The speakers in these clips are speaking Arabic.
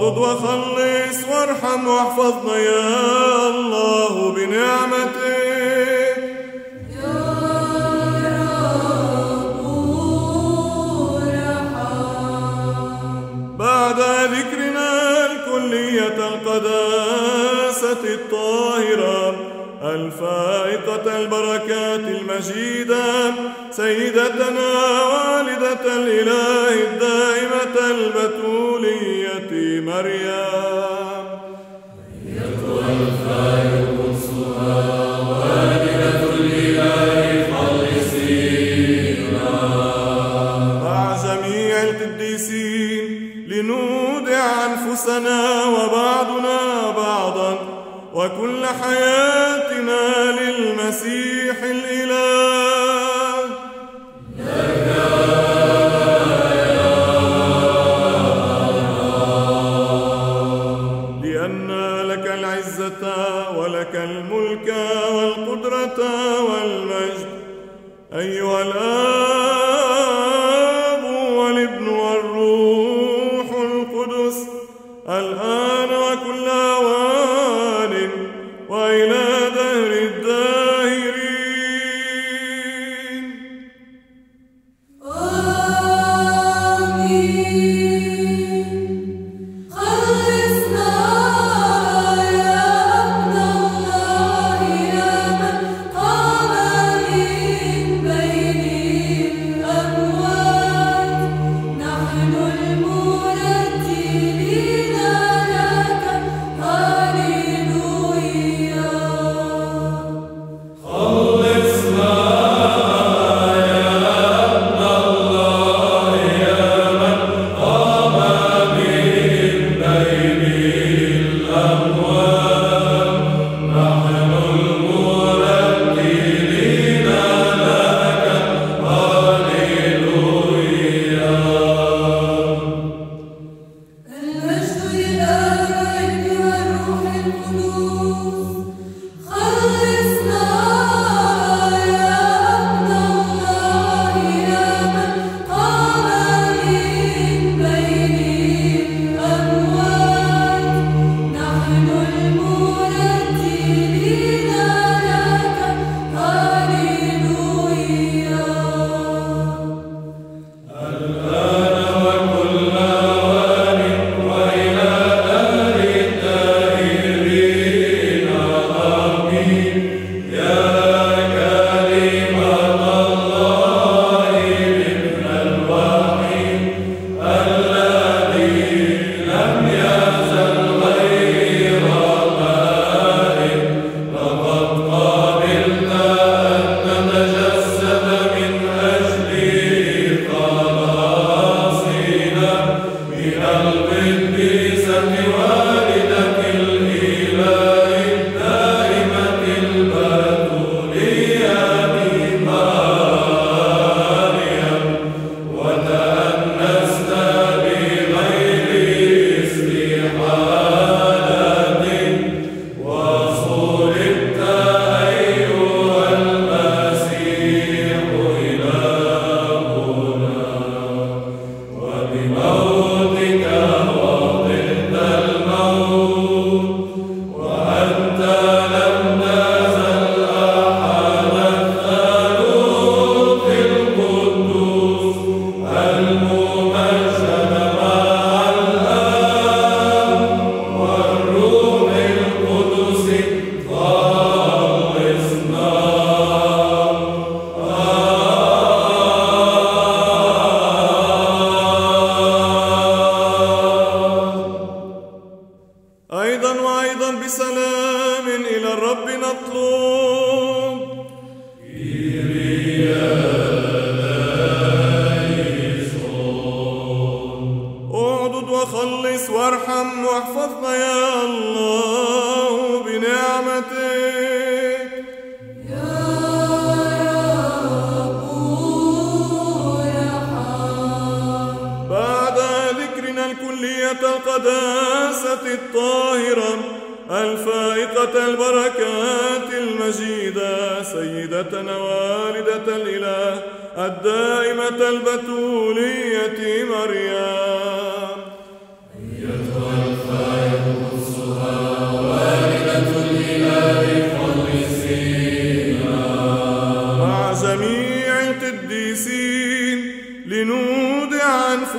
اعضد وخلص وارحم واحفظنا يا الله بنعمتك. يا رب ارحم. بعد ذكرنا الكلية القداسة الطاهرة الفائقة البركات المجيدة سيدتنا والدة الإله الدائمة البتولية مريم، أيتها الفائق قدسها والدة الإله خلصينا مع جميع القديسين لنودع أنفسنا وبعضنا بعضا وكل حياتنا للمسيح الإله. لك يا لأن لك العزة ولك الملك والقدرة والمجد أيها الآب والابن والروح القدس الآن وكل أوان وإلى دهر الداهرين. آمين. خلصنا يا ابن الله يا من قام من بين الأموات، نحن المرتلين لك هاليلويا. خلصنا يا ابن الله يا من قام من بين الأموات، نحن المرتلين لك هاليلويا. المجد للآب والروح القدوس. خلصنا يا ابن الله يا من قام من بين الأموات، نحن المرتلين لك هاليلويا. الآن وكل آوان وإلى دهر الداهرين آمين. يا كلمة الله الابن الوحيد الذي لم يزل غير بائن، لقد قبلت أن تتجسد من أجل خلاصنا من القديسة والدة الإله الدائمة البتولية مريم، وتأنست بغير استحالة وصلبت أيها المسيح إلهنا، وبموتك وضد الموت، وأنت لم تزل أحد الثالوث القدوس الممجد مع الآب والروح القدس خلصنا. أيضا وأيضا بسلام إلى الرب نطلب. اعضد وخلص وارحم واحفظنا يا الله بنعمتك. يا رب ارحم. بعد ذكرنا الكلية القداسة الطاهرة الفائقة البركات المجيدة سيدتنا والدة الإله الدائمة البتولية مريم، أيتها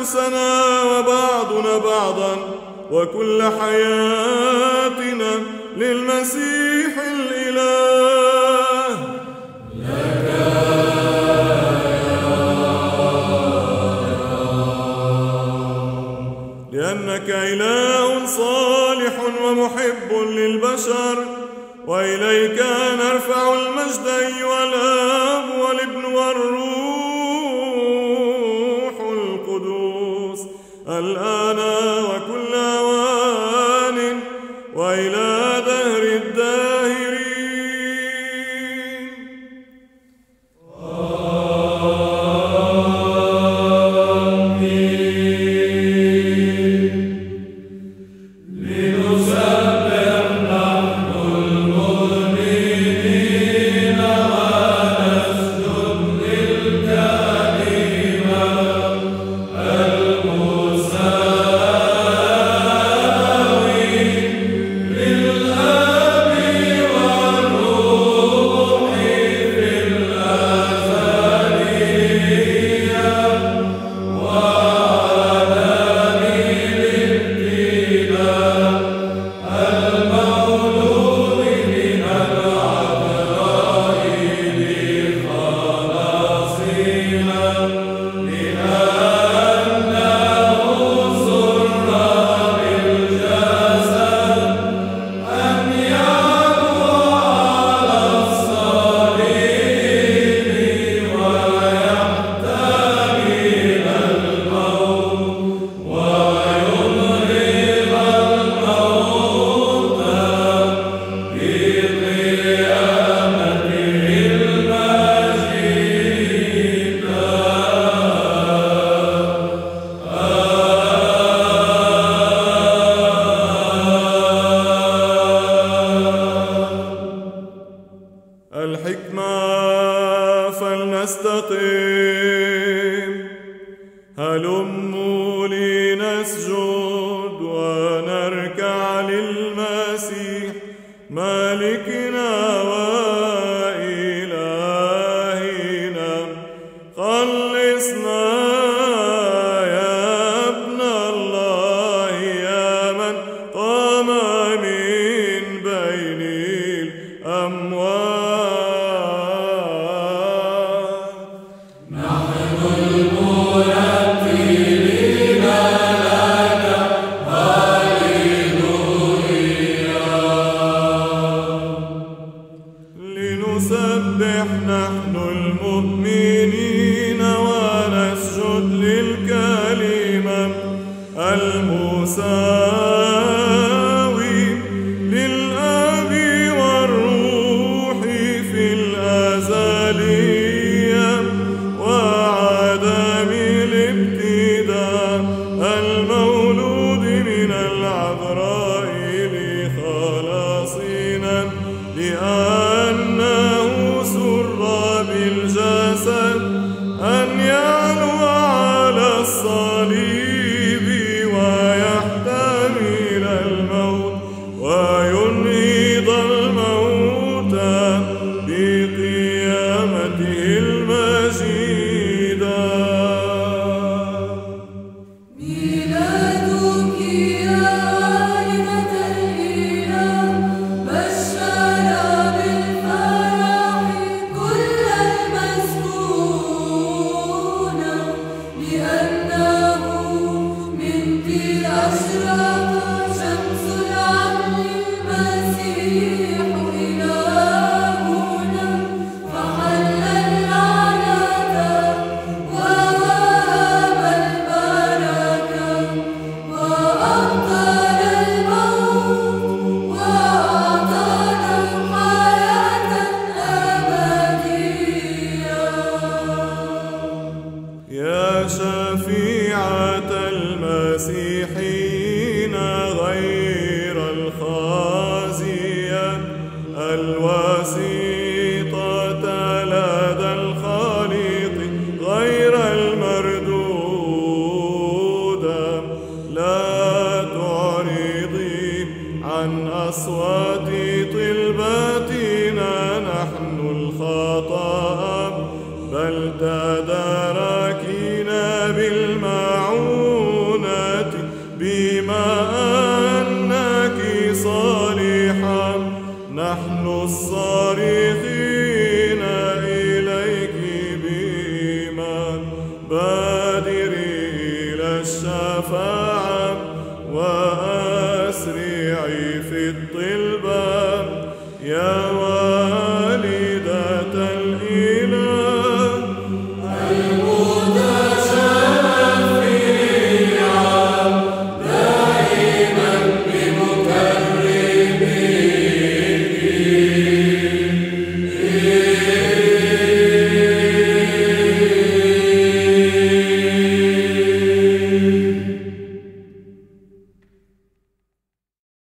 أنفسنا وبعضنا بعضا وكل حياتنا للمسيح الإله. لأنك إله صالح ومحب للبشر، وإليك نرفع المجد أيها الآب والابن والروح القدوس الآن وكل أوان وإلى دهر الداهرين. الحكمة فلنستقيم، هلموا لنسجد ونركع للمسيح مالكنا وإلهنا. خلصنا يا ابن الله يا من قام من بين الأموات. نسبح نحن المؤمنين ونسجد للكلمة المساوي للآب والروح في الأزلية وعدم الابتداء المولود من العذراء لخلاصنا، لأنه سر بالجسد أن يعلو على الصليب ويحتمل الموت وينهض الموتى بقيامته المجيدة. ميلادك يا عالمة الإله بشر بالفرح كل المسكون، لأنه منك أشرق شمس العدل المسيح إلهنا، فحل اللعنة ووهب البركة وأبطل الموت وأعطانا حياة أبدية. يا شفيعة المسيحين غير الخازية الوسيطة لدى الخالق غير المردودة، لا تعرضي عن أصوات طلباتنا نحن الخطأ، بل تداركينا بالمعونة الشفاعة وأسرعي في الطلبة يا